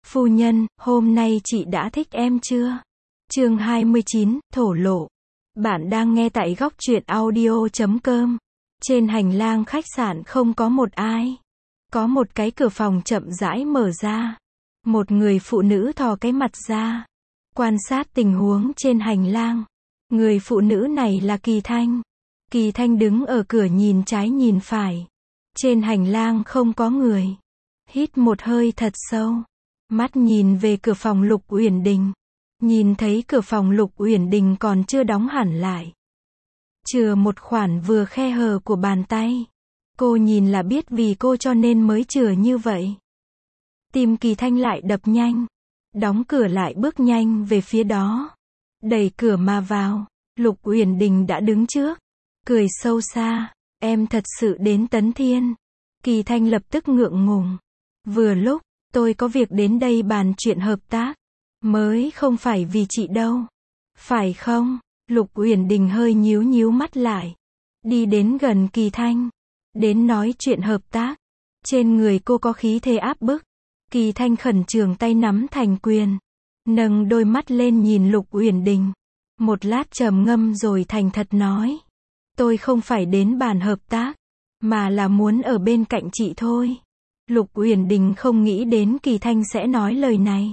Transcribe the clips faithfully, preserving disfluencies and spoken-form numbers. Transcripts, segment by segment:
Phu nhân, hôm nay chị đã thích em chưa? Chương hai mươi chín, thổ lộ. Bạn đang nghe tại góc truyện audio chấm com. Trên hành lang khách sạn không có một ai. Có một cái cửa phòng chậm rãi mở ra. Một người phụ nữ thò cái mặt ra, quan sát tình huống trên hành lang. Người phụ nữ này là Kỳ Thanh. Kỳ Thanh đứng ở cửa nhìn trái nhìn phải. Trên hành lang không có người. Hít một hơi thật sâu. Mắt nhìn về cửa phòng Lục Uyển Đình. Nhìn thấy cửa phòng Lục Uyển Đình còn chưa đóng hẳn lại. Chừa một khoản vừa khe hở của bàn tay. Cô nhìn là biết vì cô cho nên mới chừa như vậy. Tim Kỳ Thanh lại đập nhanh. Đóng cửa lại bước nhanh về phía đó. Đẩy cửa mà vào. Lục Uyển Đình đã đứng trước. Cười sâu xa. Em thật sự đến Tấn Thiên. Kỳ Thanh lập tức ngượng ngùng. Vừa lúc, tôi có việc đến đây bàn chuyện hợp tác. Mới không phải vì chị đâu. Phải không? Lục Uyển Đình hơi nhíu nhíu mắt lại. Đi đến gần Kỳ Thanh. Đến nói chuyện hợp tác. Trên người cô có khí thế áp bức. Kỳ Thanh khẩn trường tay nắm thành quyền. Nâng đôi mắt lên nhìn Lục Uyển Đình. Một lát trầm ngâm rồi thành thật nói. Tôi không phải đến bàn hợp tác. Mà là muốn ở bên cạnh chị thôi. Lục Uyển Đình không nghĩ đến Kỳ Thanh sẽ nói lời này.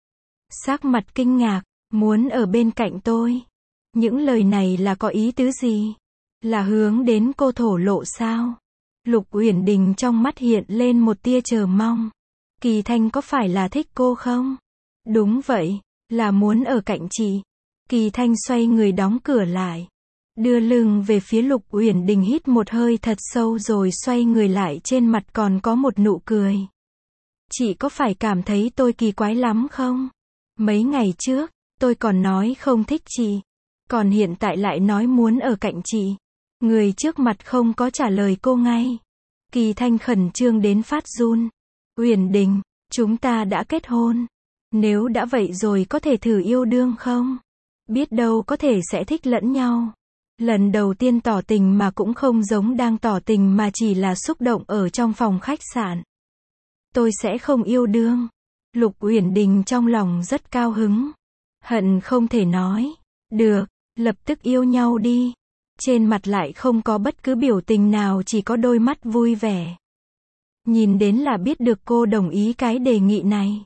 Sắc mặt kinh ngạc. Muốn ở bên cạnh tôi. Những lời này là có ý tứ gì? Là hướng đến cô thổ lộ sao? Lục Uyển Đình trong mắt hiện lên một tia chờ mong. Kỳ Thanh có phải là thích cô không? Đúng vậy, là muốn ở cạnh chị. Kỳ Thanh xoay người đóng cửa lại. Đưa lưng về phía Lục Uyển Đình hít một hơi thật sâu rồi xoay người lại, trên mặt còn có một nụ cười. Chị có phải cảm thấy tôi kỳ quái lắm không? Mấy ngày trước, tôi còn nói không thích chị. Còn hiện tại lại nói muốn ở cạnh chị. Người trước mặt không có trả lời cô ngay. Kỳ Thanh khẩn trương đến phát run. Uyển Đình, chúng ta đã kết hôn. Nếu đã vậy rồi có thể thử yêu đương không? Biết đâu có thể sẽ thích lẫn nhau. Lần đầu tiên tỏ tình mà cũng không giống đang tỏ tình mà chỉ là xúc động ở trong phòng khách sạn. Tôi sẽ không yêu đương. Lục Uyển Đình trong lòng rất cao hứng. Hận không thể nói. Được, lập tức yêu nhau đi. Trên mặt lại không có bất cứ biểu tình nào, chỉ có đôi mắt vui vẻ. Nhìn đến là biết được cô đồng ý cái đề nghị này.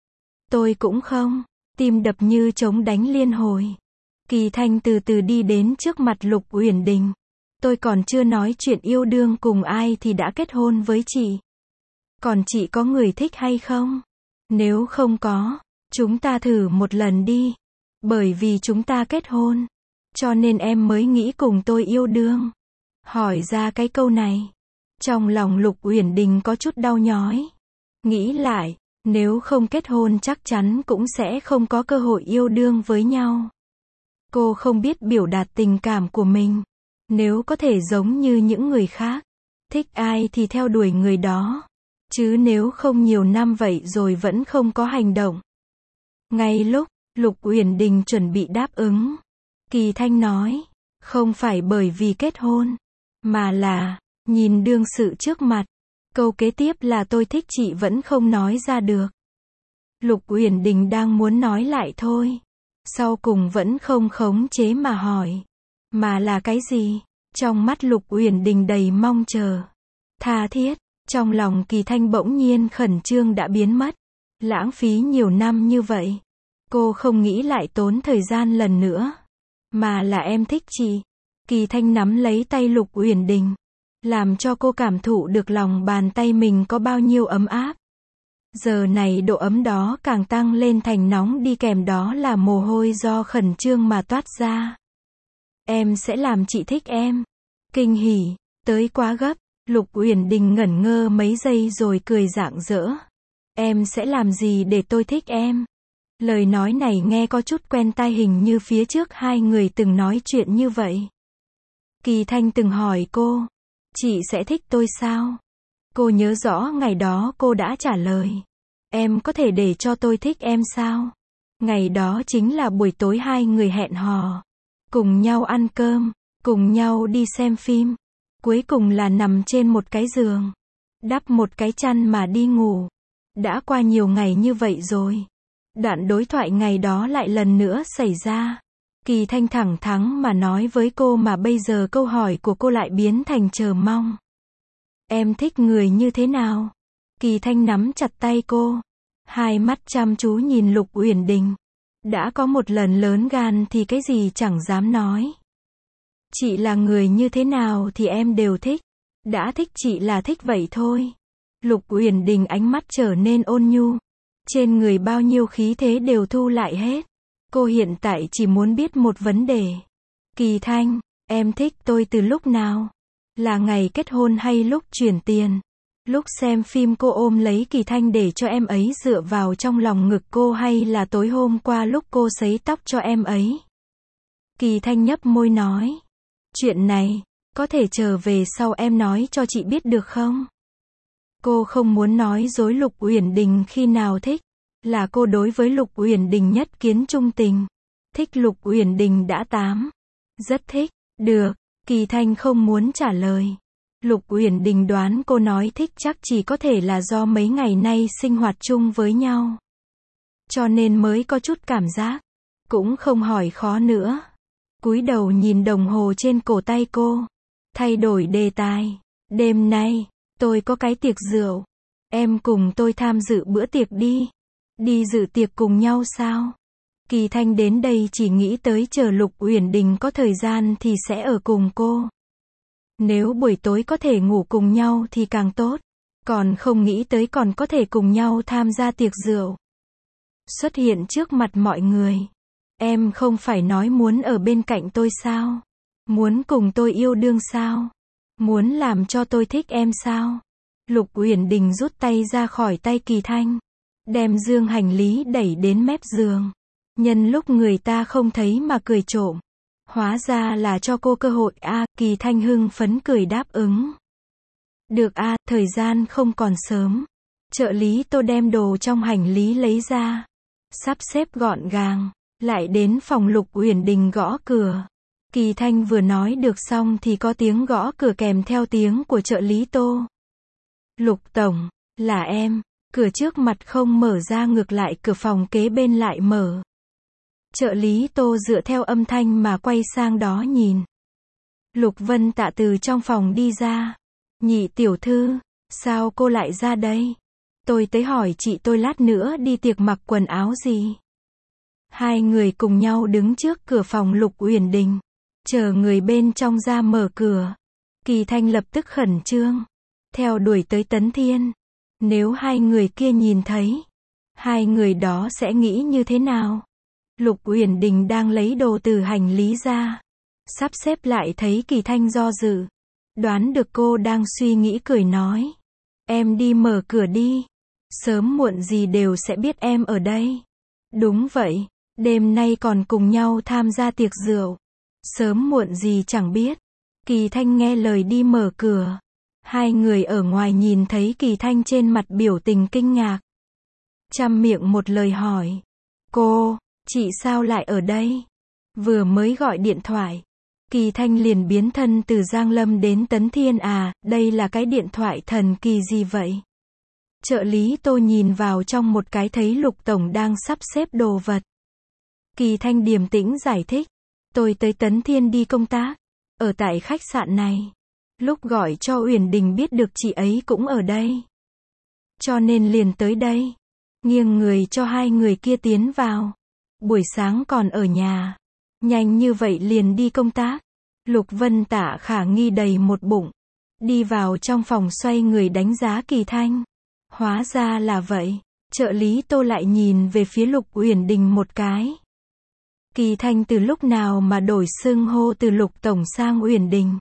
Tôi cũng không. Tim đập như trống đánh liên hồi. Kỳ Thanh từ từ đi đến trước mặt Lục Uyển Đình. Tôi còn chưa nói chuyện yêu đương cùng ai thì đã kết hôn với chị. Còn chị có người thích hay không? Nếu không có, chúng ta thử một lần đi. Bởi vì chúng ta kết hôn, cho nên em mới nghĩ cùng tôi yêu đương. Hỏi ra cái câu này. Trong lòng Lục Uyển Đình có chút đau nhói. Nghĩ lại, nếu không kết hôn chắc chắn cũng sẽ không có cơ hội yêu đương với nhau. Cô không biết biểu đạt tình cảm của mình. Nếu có thể giống như những người khác, thích ai thì theo đuổi người đó. Chứ nếu không nhiều năm vậy rồi vẫn không có hành động. Ngay lúc Lục Uyển Đình chuẩn bị đáp ứng, Kỳ Thanh nói, không phải bởi vì kết hôn, mà là, nhìn đương sự trước mặt. Câu kế tiếp là tôi thích chị vẫn không nói ra được. Lục Uyển Đình đang muốn nói lại thôi. Sau cùng vẫn không khống chế mà hỏi. Mà là cái gì? Trong mắt Lục Uyển Đình đầy mong chờ. Tha thiết. Trong lòng Kỳ Thanh bỗng nhiên khẩn trương đã biến mất. Lãng phí nhiều năm như vậy. Cô không nghĩ lại tốn thời gian lần nữa. Mà là em thích chị. Kỳ Thanh nắm lấy tay Lục Uyển Đình. Làm cho cô cảm thụ được lòng bàn tay mình có bao nhiêu ấm áp. Giờ này độ ấm đó càng tăng lên thành nóng đi, kèm đó là mồ hôi do khẩn trương mà toát ra. Em sẽ làm chị thích em. Kinh hỉ, tới quá gấp. Lục Uyển Đình ngẩn ngơ mấy giây rồi cười rạng rỡ. Em sẽ làm gì để tôi thích em? Lời nói này nghe có chút quen tai, hình như phía trước hai người từng nói chuyện như vậy. Kỳ Thanh từng hỏi cô, chị sẽ thích tôi sao? Cô nhớ rõ ngày đó cô đã trả lời, em có thể để cho tôi thích em sao? Ngày đó chính là buổi tối hai người hẹn hò, cùng nhau ăn cơm, cùng nhau đi xem phim, cuối cùng là nằm trên một cái giường, đắp một cái chăn mà đi ngủ. Đã qua nhiều ngày như vậy rồi. Đoạn đối thoại ngày đó lại lần nữa xảy ra. Kỳ Thanh thẳng thắn mà nói với cô mà bây giờ câu hỏi của cô lại biến thành chờ mong. Em thích người như thế nào? Kỳ Thanh nắm chặt tay cô. Hai mắt chăm chú nhìn Lục Uyển Đình. Đã có một lần lớn gan thì cái gì chẳng dám nói. Chị là người như thế nào thì em đều thích. Đã thích chị là thích vậy thôi. Lục Uyển Đình ánh mắt trở nên ôn nhu. Trên người bao nhiêu khí thế đều thu lại hết. Cô hiện tại chỉ muốn biết một vấn đề. Kỳ Thanh, em thích tôi từ lúc nào? Là ngày kết hôn hay lúc chuyển tiền? Lúc xem phim cô ôm lấy Kỳ Thanh để cho em ấy dựa vào trong lòng ngực cô hay là tối hôm qua lúc cô sấy tóc cho em ấy? Kỳ Thanh nhấp môi nói. Chuyện này, có thể trở về sau em nói cho chị biết được không? Cô không muốn nói dối Lục Uyển Đình khi nào thích. Là cô đối với Lục Uyển Đình nhất kiến trung tình. Thích Lục Uyển Đình đã tám. Rất thích. Được. Kỳ Thanh không muốn trả lời. Lục Uyển Đình đoán cô nói thích chắc chỉ có thể là do mấy ngày nay sinh hoạt chung với nhau. Cho nên mới có chút cảm giác. Cũng không hỏi khó nữa. Cúi đầu nhìn đồng hồ trên cổ tay cô. Thay đổi đề tài. Đêm nay, tôi có cái tiệc rượu. Em cùng tôi tham dự bữa tiệc đi. Đi dự tiệc cùng nhau sao? Kỳ Thanh đến đây chỉ nghĩ tới chờ Lục Uyển Đình có thời gian thì sẽ ở cùng cô. Nếu buổi tối có thể ngủ cùng nhau thì càng tốt. Còn không nghĩ tới còn có thể cùng nhau tham gia tiệc rượu. Xuất hiện trước mặt mọi người. Em không phải nói muốn ở bên cạnh tôi sao? Muốn cùng tôi yêu đương sao? Muốn làm cho tôi thích em sao? Lục Uyển Đình rút tay ra khỏi tay Kỳ Thanh. Đem dương hành lý đẩy đến mép giường. Nhân lúc người ta không thấy mà cười trộm. Hóa ra là cho cô cơ hội a. À, Kỳ Thanh hưng phấn cười đáp ứng. Được a, à, thời gian không còn sớm. Trợ lý Tô đem đồ trong hành lý lấy ra. Sắp xếp gọn gàng. Lại đến phòng Lục Uyển Đình gõ cửa. Kỳ Thanh vừa nói được xong thì có tiếng gõ cửa kèm theo tiếng của trợ lý Tô. Lục tổng, là em. Cửa trước mặt không mở ra ngược lại cửa phòng kế bên lại mở. Trợ lý Tô dựa theo âm thanh mà quay sang đó nhìn. Lục Vân Tạ từ trong phòng đi ra. Nhị tiểu thư, sao cô lại ra đây? Tôi tới hỏi chị tôi lát nữa đi tiệc mặc quần áo gì? Hai người cùng nhau đứng trước cửa phòng Lục Uyển Đình. Chờ người bên trong ra mở cửa. Kỳ Thanh lập tức khẩn trương. Theo đuổi tới Tấn Thiên. Nếu hai người kia nhìn thấy. Hai người đó sẽ nghĩ như thế nào? Lục Uyển Đình đang lấy đồ từ hành lý ra. Sắp xếp lại thấy Kỳ Thanh do dự. Đoán được cô đang suy nghĩ cười nói. Em đi mở cửa đi. Sớm muộn gì đều sẽ biết em ở đây. Đúng vậy. Đêm nay còn cùng nhau tham gia tiệc rượu. Sớm muộn gì chẳng biết. Kỳ Thanh nghe lời đi mở cửa. Hai người ở ngoài nhìn thấy Kỳ Thanh trên mặt biểu tình kinh ngạc. Chăm miệng một lời hỏi. Cô, chị sao lại ở đây? Vừa mới gọi điện thoại. Kỳ Thanh liền biến thân từ Giang Lâm đến Tấn Thiên à, đây là cái điện thoại thần kỳ gì vậy? Trợ lý Tô nhìn vào trong một cái thấy Lục tổng đang sắp xếp đồ vật. Kỳ Thanh điềm tĩnh giải thích. Tôi tới Tấn Thiên đi công tác. Ở tại khách sạn này. Lúc gọi cho Uyển Đình biết được chị ấy cũng ở đây. Cho nên liền tới đây. Nghiêng người cho hai người kia tiến vào. Buổi sáng còn ở nhà. Nhanh như vậy liền đi công tác. Lục Vân Tạ khả nghi đầy một bụng. Đi vào trong phòng xoay người đánh giá Kỳ Thanh. Hóa ra là vậy. Trợ lý Tô lại nhìn về phía Lục Uyển Đình một cái. Kỳ Thanh từ lúc nào mà đổi xưng hô từ Lục tổng sang Uyển Đình.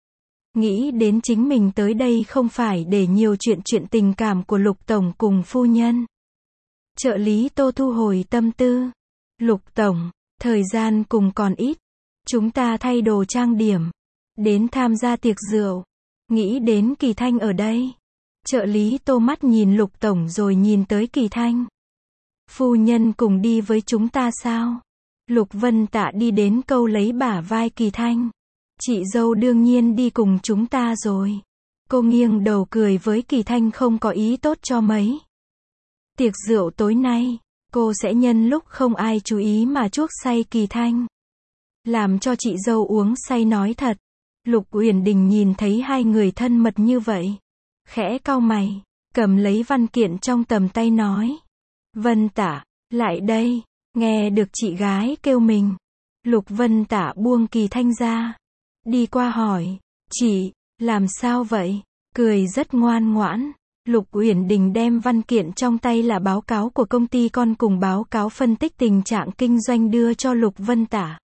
Nghĩ đến chính mình tới đây không phải để nhiều chuyện chuyện tình cảm của Lục tổng cùng phu nhân. Trợ lý Tô thu hồi tâm tư. Lục tổng, thời gian cùng còn ít. Chúng ta thay đồ trang điểm. Đến tham gia tiệc rượu. Nghĩ đến Kỳ Thanh ở đây. Trợ lý Tô mắt nhìn Lục tổng rồi nhìn tới Kỳ Thanh. Phu nhân cùng đi với chúng ta sao? Lục Vân Tạ đi đến câu lấy bả vai Kỳ Thanh. Chị dâu đương nhiên đi cùng chúng ta rồi. Cô nghiêng đầu cười với Kỳ Thanh không có ý tốt cho mấy. Tiệc rượu tối nay, cô sẽ nhân lúc không ai chú ý mà chuốc say Kỳ Thanh. Làm cho chị dâu uống say nói thật. Lục Uyển Đình nhìn thấy hai người thân mật như vậy. Khẽ cau mày, cầm lấy văn kiện trong tầm tay nói. Vân Tả, lại đây, nghe được chị gái kêu mình. Lục Vân Tả buông Kỳ Thanh ra. Đi qua hỏi, chị, làm sao vậy? Cười rất ngoan ngoãn. Lục Uyển Đình đem văn kiện trong tay là báo cáo của công ty con cùng báo cáo phân tích tình trạng kinh doanh đưa cho Lục Vân Tả.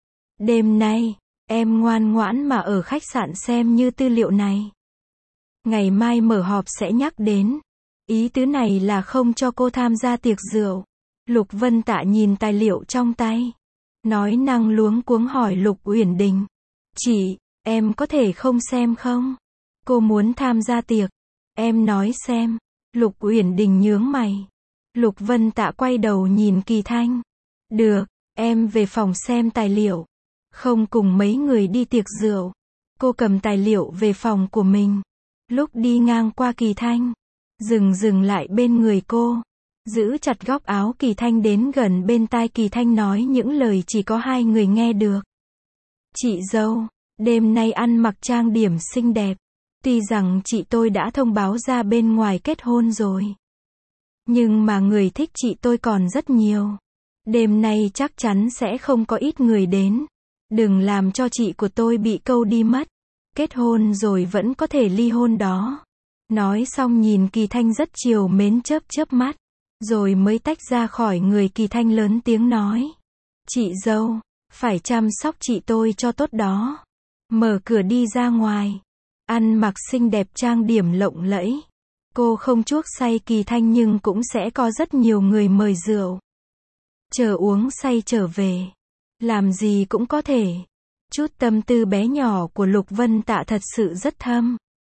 Đêm nay, em ngoan ngoãn mà ở khách sạn xem như tư liệu này. Ngày mai mở họp sẽ nhắc đến. Ý tứ này là không cho cô tham gia tiệc rượu. Lục Vân Tả nhìn tài liệu trong tay. Nói năng luống cuống hỏi Lục Uyển Đình. Chị, em có thể không xem không? Cô muốn tham gia tiệc. Em nói xem. Lục Uyển Đình nhướng mày. Lục Vân Tả quay đầu nhìn Kỳ Thanh. Được, em về phòng xem tài liệu. Không cùng mấy người đi tiệc rượu. Cô cầm tài liệu về phòng của mình. Lúc đi ngang qua Kỳ Thanh, dừng dừng lại bên người cô. Giữ chặt góc áo Kỳ Thanh đến gần bên tai Kỳ Thanh nói những lời chỉ có hai người nghe được. Chị dâu, đêm nay ăn mặc trang điểm xinh đẹp. Tuy rằng chị tôi đã thông báo ra bên ngoài kết hôn rồi. Nhưng mà người thích chị tôi còn rất nhiều. Đêm nay chắc chắn sẽ không có ít người đến. Đừng làm cho chị của tôi bị câu đi mất. Kết hôn rồi vẫn có thể ly hôn đó. Nói xong nhìn Kỳ Thanh rất trìu mến chớp chớp mắt. Rồi mới tách ra khỏi người Kỳ Thanh lớn tiếng nói. Chị dâu, phải chăm sóc chị tôi cho tốt đó. Mở cửa đi ra ngoài. Ăn mặc xinh đẹp trang điểm lộng lẫy. Cô không chuốc say Kỳ Thanh nhưng cũng sẽ có rất nhiều người mời rượu. Chờ uống say trở về. Làm gì cũng có thể. Chút tâm tư bé nhỏ của Lục Vân Tả thật sự rất thâm.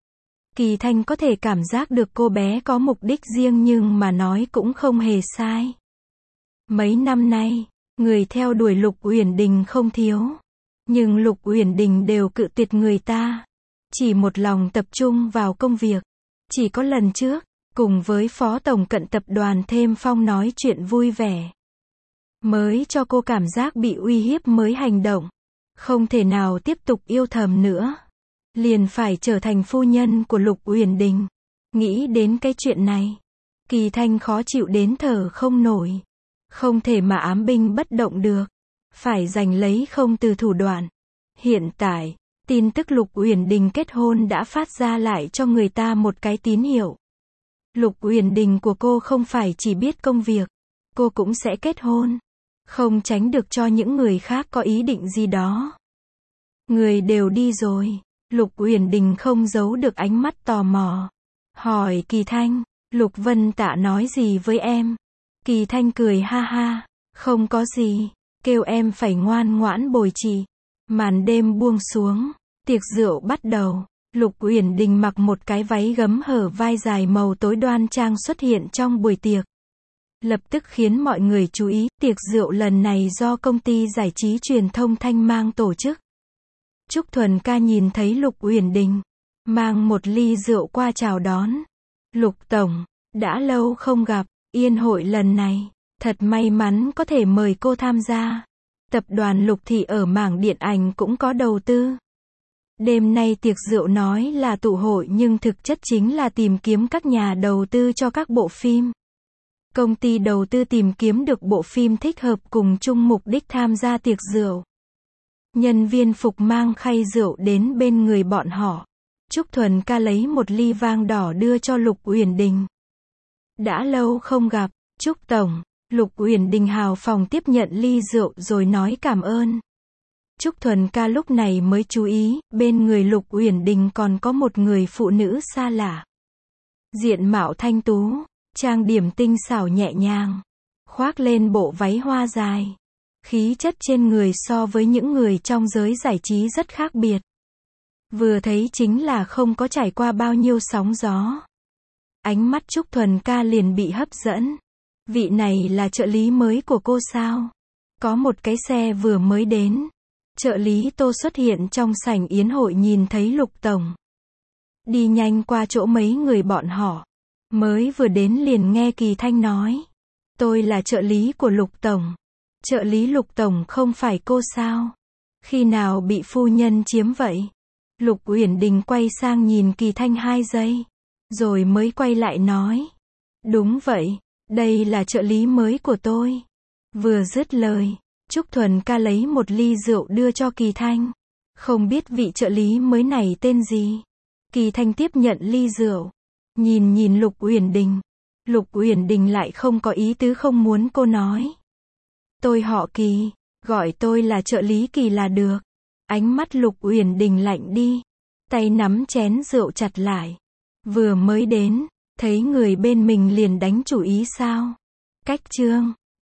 Kỳ Thanh có thể cảm giác được cô bé có mục đích riêng nhưng mà nói cũng không hề sai. Mấy năm nay, người theo đuổi Lục Uyển Đình không thiếu. Nhưng Lục Uyển Đình đều cự tuyệt người ta. Chỉ một lòng tập trung vào công việc. Chỉ có lần trước, cùng với Phó Tổng Cận Tập đoàn Thêm Phong nói chuyện vui vẻ. Mới cho cô cảm giác bị uy hiếp mới hành động. Không thể nào tiếp tục yêu thầm nữa. Liền phải trở thành phu nhân của Lục Uyển Đình. Nghĩ đến cái chuyện này. Kỳ Thanh khó chịu đến thở không nổi. Không thể mà ám binh bất động được. Phải giành lấy không từ thủ đoạn. Hiện tại, tin tức Lục Uyển Đình kết hôn đã phát ra lại cho người ta một cái tín hiệu. Lục Uyển Đình của cô không phải chỉ biết công việc. Cô cũng sẽ kết hôn. Không tránh được cho những người khác có ý định gì đó. Người đều đi rồi. Lục Uyển Đình không giấu được ánh mắt tò mò. Hỏi Kỳ Thanh, Lục Vân Tả nói gì với em? Kỳ Thanh cười ha ha. Không có gì. Kêu em phải ngoan ngoãn bồi chị. Màn đêm buông xuống. Tiệc rượu bắt đầu. Lục Uyển Đình mặc một cái váy gấm hở vai dài màu tối đoan trang xuất hiện trong buổi tiệc. Lập tức khiến mọi người chú ý, tiệc rượu lần này do công ty giải trí truyền thông Thanh Mang tổ chức. Trúc Thuần Ca nhìn thấy Lục Uyển Đình, mang một ly rượu qua chào đón. Lục Tổng, đã lâu không gặp, yên hội lần này, thật may mắn có thể mời cô tham gia. Tập đoàn Lục Thị ở mảng điện ảnh cũng có đầu tư. Đêm nay tiệc rượu nói là tụ hội nhưng thực chất chính là tìm kiếm các nhà đầu tư cho các bộ phim. Công ty đầu tư tìm kiếm được bộ phim thích hợp cùng chung mục đích tham gia tiệc rượu. Nhân viên phục mang khay rượu đến bên người bọn họ. Trúc Thuần Ca lấy một ly vang đỏ đưa cho Lục Uyển Đình. Đã lâu không gặp, Trúc Tổng. Lục Uyển Đình hào phóng tiếp nhận ly rượu rồi nói cảm ơn. Trúc Thuần Ca lúc này mới chú ý, bên người Lục Uyển Đình còn có một người phụ nữ xa lạ. Diện mạo thanh tú, trang điểm tinh xảo nhẹ nhàng, khoác lên bộ váy hoa dài. Khí chất trên người so với những người trong giới giải trí rất khác biệt. Vừa thấy chính là không có trải qua bao nhiêu sóng gió. Ánh mắt Trúc Thuần Ca liền bị hấp dẫn. Vị này là trợ lý mới của cô sao? Có một cái xe vừa mới đến. Trợ lý Tô xuất hiện trong sảnh yến hội nhìn thấy Lục Tổng. Đi nhanh qua chỗ mấy người bọn họ. Mới vừa đến liền nghe Kỳ Thanh nói. Tôi là trợ lý của Lục Tổng. Trợ lý Lục Tổng không phải cô sao? Khi nào bị phu nhân chiếm vậy? Lục Uyển Đình quay sang nhìn Kỳ Thanh hai giây. Rồi mới quay lại nói. Đúng vậy, đây là trợ lý mới của tôi. Vừa dứt lời, Trúc Thuần ca lấy một ly rượu đưa cho Kỳ Thanh. Không biết vị trợ lý mới này tên gì? Kỳ Thanh tiếp nhận ly rượu. Nhìn nhìn Lục Uyển Đình. Lục Uyển Đình lại không có ý tứ không muốn cô nói. Tôi họ Kỳ, gọi tôi là trợ lý Kỳ là được. Ánh mắt Lục Uyển Đình lạnh đi. Tay nắm chén rượu chặt lại. Vừa mới đến, thấy người bên mình liền đánh chủ ý sao? Cách chương